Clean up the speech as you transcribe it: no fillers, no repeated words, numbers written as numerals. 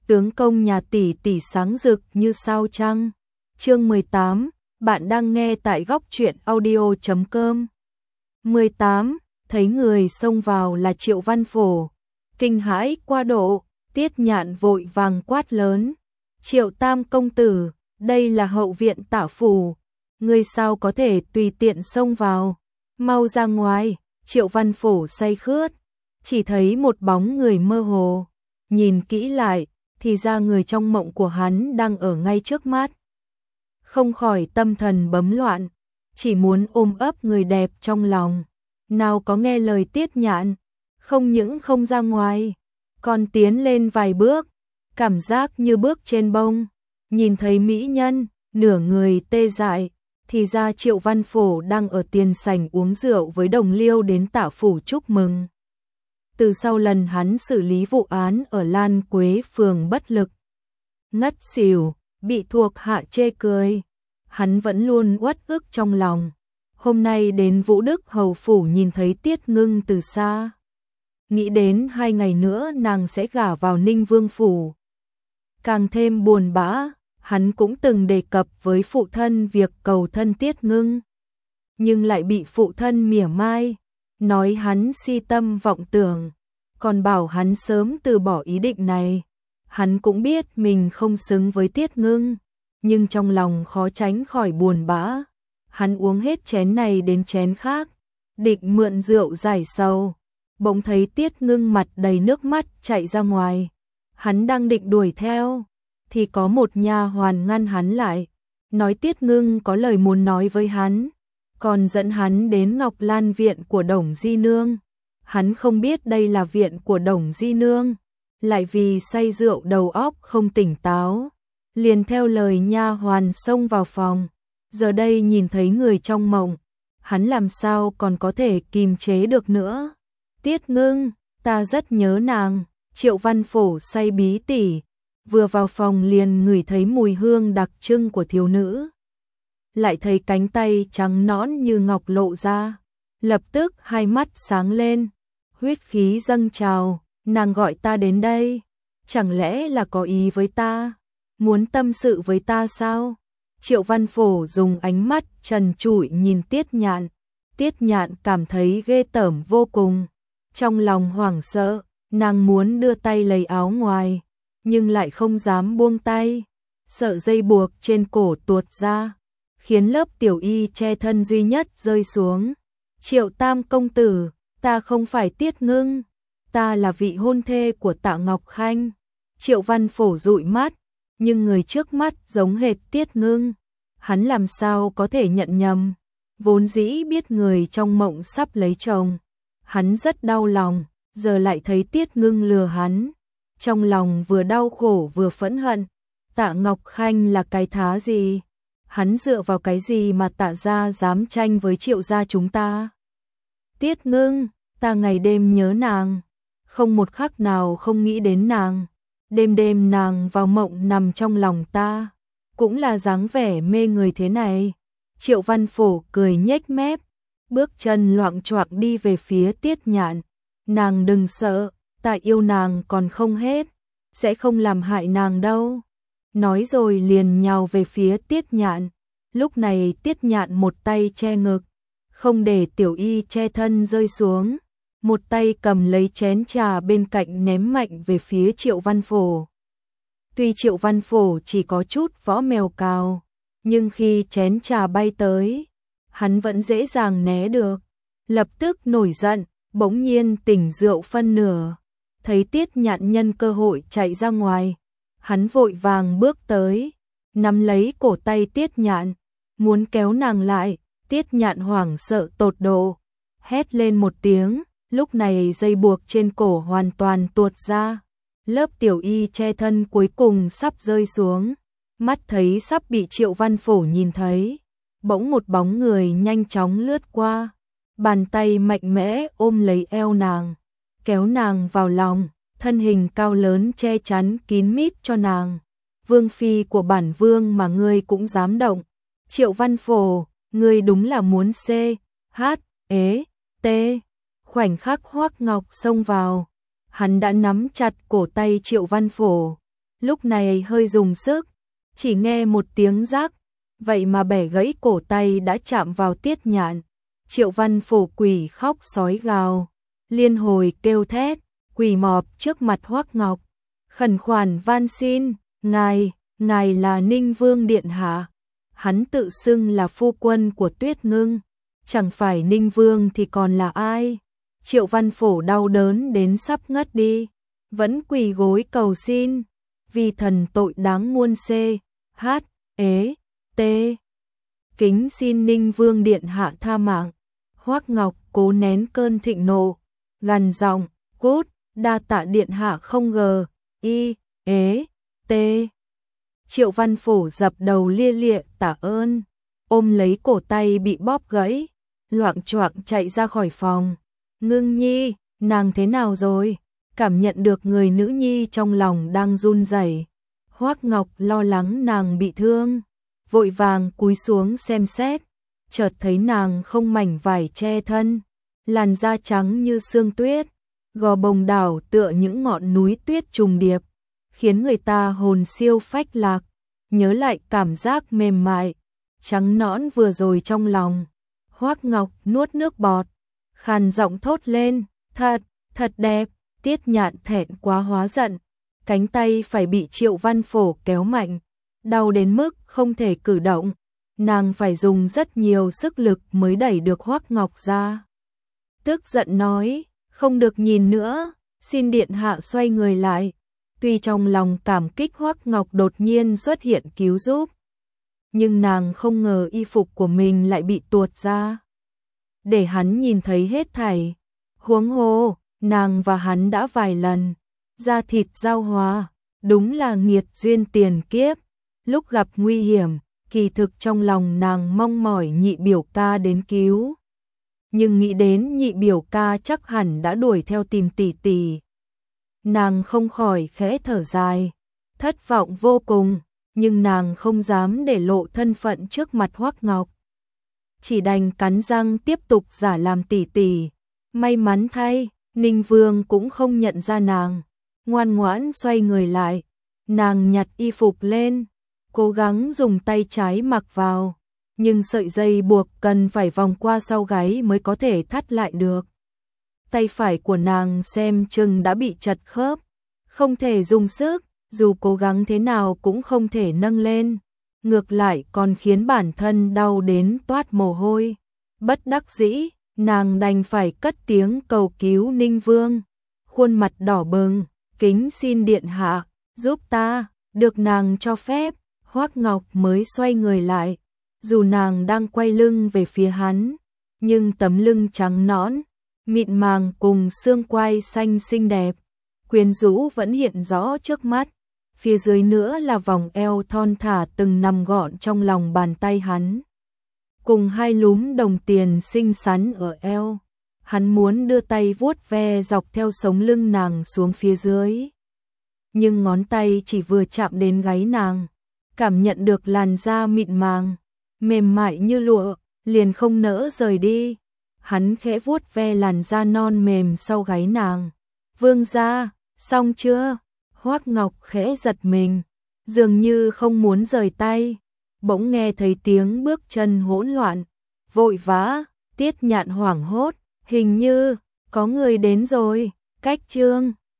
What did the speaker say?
tướng công nhà tỷ tỷ sáng rực như sao trăng. Chương 18, bạn đang nghe tại góc truyện audio.com. 18, thấy người xông vào là Triệu Văn Phổ. Kinh hãi qua độ, Tiết Nhạn vội vàng quát lớn. Triệu Tam công tử, đây là hậu viện Tả phủ, ngươi sao có thể tùy tiện xông vào, mau ra ngoài. Triệu Văn Phổ say khướt, chỉ thấy một bóng người mơ hồ, nhìn kỹ lại, thì ra người trong mộng của hắn đang ở ngay trước mắt. Không khỏi tâm thần bấm loạn, chỉ muốn ôm ấp người đẹp trong lòng. Nào có nghe lời Tiết Nhạn, không những không ra ngoài, còn tiến lên vài bước, cảm giác như bước trên bông. Nhìn thấy mỹ nhân, nửa người tê dại, thì ra Triệu Văn Phổ đang ở tiền sảnh uống rượu với đồng liêu đến Tả phủ chúc mừng. Từ sau lần hắn xử lý vụ án ở Lan Quế phường bất lực, ngất xỉu, bị thuộc hạ chê cười, hắn vẫn luôn uất ức trong lòng. Hôm nay đến Vũ Đức hầu phủ nhìn thấy Tiết Ngưng từ xa, nghĩ đến 2 ngày nữa nàng sẽ gả vào Ninh Vương phủ, càng thêm buồn bã. Hắn cũng từng đề cập với phụ thân việc cầu thân Tiết Ngưng, nhưng lại bị phụ thân mỉa mai, nói hắn si tâm vọng tưởng, còn bảo hắn sớm từ bỏ ý định này. Hắn cũng biết mình không xứng với Tiết Ngưng, nhưng trong lòng khó tránh khỏi buồn bã. Hắn uống hết chén này đến chén khác, định mượn rượu giải sầu, bỗng thấy Tiết Ngưng mặt đầy nước mắt chạy ra ngoài. Hắn đang định đuổi theo, thì có một nha hoàn ngăn hắn lại, nói Tiết Ngưng có lời muốn nói với hắn, còn dẫn hắn đến Ngọc Lan viện của Đồng Di Nương. Hắn không biết đây là viện của Đồng Di Nương, lại vì say rượu đầu óc không tỉnh táo, liền theo lời nha hoàn xông vào phòng. Giờ đây nhìn thấy người trong mộng, hắn làm sao còn có thể kìm chế được nữa. Tiết Ngưng, ta rất nhớ nàng. Triệu Văn Phổ say bí tỉ, vừa vào phòng liền ngửi thấy mùi hương đặc trưng của thiếu nữ, lại thấy cánh tay trắng nõn như ngọc lộ ra, lập tức hai mắt sáng lên, huyết khí dâng trào. Nàng gọi ta đến đây, chẳng lẽ là có ý với ta, muốn tâm sự với ta sao? Triệu Văn Phổ dùng ánh mắt trần trụi nhìn Tiết Nhạn. Tiết Nhạn cảm thấy ghê tởm vô cùng, trong lòng hoảng sợ, nàng muốn đưa tay lấy áo ngoài, nhưng lại không dám buông tay, sợ dây buộc trên cổ tuột ra, khiến lớp tiểu y che thân duy nhất rơi xuống. Triệu Tam công tử, ta không phải Tiết Ngưng, ta là vị hôn thê của Tạ Ngọc Khanh. Triệu Văn Phổ dụi mắt, nhưng người trước mắt giống hệt Tiết Ngưng, hắn làm sao có thể nhận nhầm, vốn dĩ biết người trong mộng sắp lấy chồng, hắn rất đau lòng, giờ lại thấy Tiết Ngưng lừa hắn, trong lòng vừa đau khổ vừa phẫn hận. Tạ Ngọc Khanh là cái thá gì? Hắn dựa vào cái gì mà Tạ gia dám tranh với Triệu gia chúng ta? Tiết Ngưng, ta ngày đêm nhớ nàng, không một khắc nào không nghĩ đến nàng. Đêm đêm nàng vào mộng nằm trong lòng ta, cũng là dáng vẻ mê người thế này. Triệu Văn Phổ cười nhếch mép, bước chân loạng choạng đi về phía Tiết Nhạn. Nàng đừng sợ, ta yêu nàng còn không hết, sẽ không làm hại nàng đâu. Nói rồi liền nhào về phía Tiết Nhạn. Lúc này Tiết Nhạn một tay che ngực, không để tiểu y che thân rơi xuống, một tay cầm lấy chén trà bên cạnh ném mạnh về phía Triệu Văn Phổ. Tuy Triệu Văn Phổ chỉ có chút võ mèo cào, nhưng khi chén trà bay tới, hắn vẫn dễ dàng né được. Lập tức nổi giận, bỗng nhiên tỉnh rượu phân nửa, thấy Tiết Nhạn nhân cơ hội chạy ra ngoài, hắn vội vàng bước tới, nắm lấy cổ tay Tiết Nhạn, muốn kéo nàng lại. Tiết Nhạn hoảng sợ tột độ, hét lên một tiếng, lúc này dây buộc trên cổ hoàn toàn tuột ra, lớp tiểu y che thân cuối cùng sắp rơi xuống, mắt thấy sắp bị Triệu Văn Phổ nhìn thấy, bỗng một bóng người nhanh chóng lướt qua, bàn tay mạnh mẽ ôm lấy eo nàng, kéo nàng vào lòng, thân hình cao lớn che chắn kín mít cho nàng. Vương phi của bản vương mà ngươi cũng dám động. Triệu Văn Phổ, ngươi đúng là muốn C.H.E.T. Khoảnh khắc Hoắc Ngọc xông vào, hắn đã nắm chặt cổ tay Triệu Văn Phổ, lúc này hơi dùng sức, chỉ nghe một tiếng rắc, vậy mà bẻ gãy cổ tay đã chạm vào Tiết Nhạn. Triệu Văn Phổ quỳ khóc sói gào, liên hồi kêu thét, quỳ mọp trước mặt Hoắc Ngọc, khẩn khoản van xin, ngài là Ninh Vương điện hạ. Hắn tự xưng là phu quân của Tuyết Ngưng, chẳng phải Ninh Vương thì còn là ai? Triệu Văn Phổ đau đớn đến sắp ngất đi, vẫn quỳ gối cầu xin, vì thần tội đáng muôn CHT. Kính xin Ninh Vương điện hạ tha mạng. Hoắc Ngọc cố nén cơn thịnh nộ, gằn giọng, cút, đa tạ điện hạ không ngờ, T. Triệu Văn Phổ dập đầu lia lịa tạ ơn, ôm lấy cổ tay bị bóp gãy, loạng choạng chạy ra khỏi phòng. Ngưng Nhi, nàng thế nào rồi? Cảm nhận được người nữ nhi trong lòng đang run rẩy. Hoắc Ngọc lo lắng nàng bị thương, vội vàng cúi xuống xem xét, chợt thấy nàng không mảnh vải che thân, làn da trắng như sương tuyết, gò bồng đảo tựa những ngọn núi tuyết trùng điệp, khiến người ta hồn siêu phách lạc, nhớ lại cảm giác mềm mại, trắng nõn vừa rồi trong lòng. Hoắc Ngọc nuốt nước bọt, khàn giọng thốt lên, thật đẹp. Tiết Nhạn thẹn quá hóa giận, cánh tay phải bị Triệu Văn Phổ kéo mạnh, đau đến mức không thể cử động, nàng phải dùng rất nhiều sức lực mới đẩy được Hoắc Ngọc ra. Tức giận nói, không được nhìn nữa, xin điện hạ xoay người lại. Tuy trong lòng cảm kích Hoắc Ngọc đột nhiên xuất hiện cứu giúp, nhưng nàng không ngờ y phục của mình lại bị tuột ra, để hắn nhìn thấy hết thảy. Huống hồ, nàng và hắn đã vài lần da thịt giao hòa, đúng là nghiệt duyên tiền kiếp. Lúc gặp nguy hiểm, kỳ thực trong lòng nàng mong mỏi nhị biểu ca đến cứu, nhưng nghĩ đến nhị biểu ca chắc hẳn đã đuổi theo tìm tỷ tỷ, nàng không khỏi khẽ thở dài, thất vọng vô cùng, nhưng nàng không dám để lộ thân phận trước mặt Hoắc Ngọc, chỉ đành cắn răng tiếp tục giả làm tỷ tỷ. May mắn thay, Ninh Vương cũng không nhận ra nàng, ngoan ngoãn xoay người lại, nàng nhặt y phục lên, cố gắng dùng tay trái mặc vào, nhưng sợi dây buộc cần phải vòng qua sau gáy mới có thể thắt lại được. Tay phải của nàng xem chừng đã bị chật khớp, không thể dùng sức, dù cố gắng thế nào cũng không thể nâng lên, ngược lại còn khiến bản thân đau đến toát mồ hôi. Bất đắc dĩ, nàng đành phải cất tiếng cầu cứu Ninh Vương, khuôn mặt đỏ bừng, kính xin điện hạ, giúp ta. Được nàng cho phép, Hoắc Ngọc mới xoay người lại, dù nàng đang quay lưng về phía hắn, nhưng tấm lưng trắng nõn, mịn màng cùng xương quai xanh xinh đẹp, quyến rũ vẫn hiện rõ trước mắt. Phía dưới nữa là vòng eo thon thả từng nằm gọn trong lòng bàn tay hắn, cùng hai lúm đồng tiền xinh xắn ở eo. Hắn muốn đưa tay vuốt ve dọc theo sống lưng nàng xuống phía dưới, nhưng ngón tay chỉ vừa chạm đến gáy nàng, cảm nhận được làn da mịn màng, mềm mại như lụa, liền không nỡ rời đi. Hắn khẽ vuốt ve làn da non mềm sau gáy nàng. Vương gia, xong chưa? Hoắc Ngọc khẽ giật mình, dường như không muốn rời tay, bỗng nghe thấy tiếng bước chân hỗn loạn, vội vã. Tiết Nhạn hoảng hốt, hình như có người đến rồi. Cách chương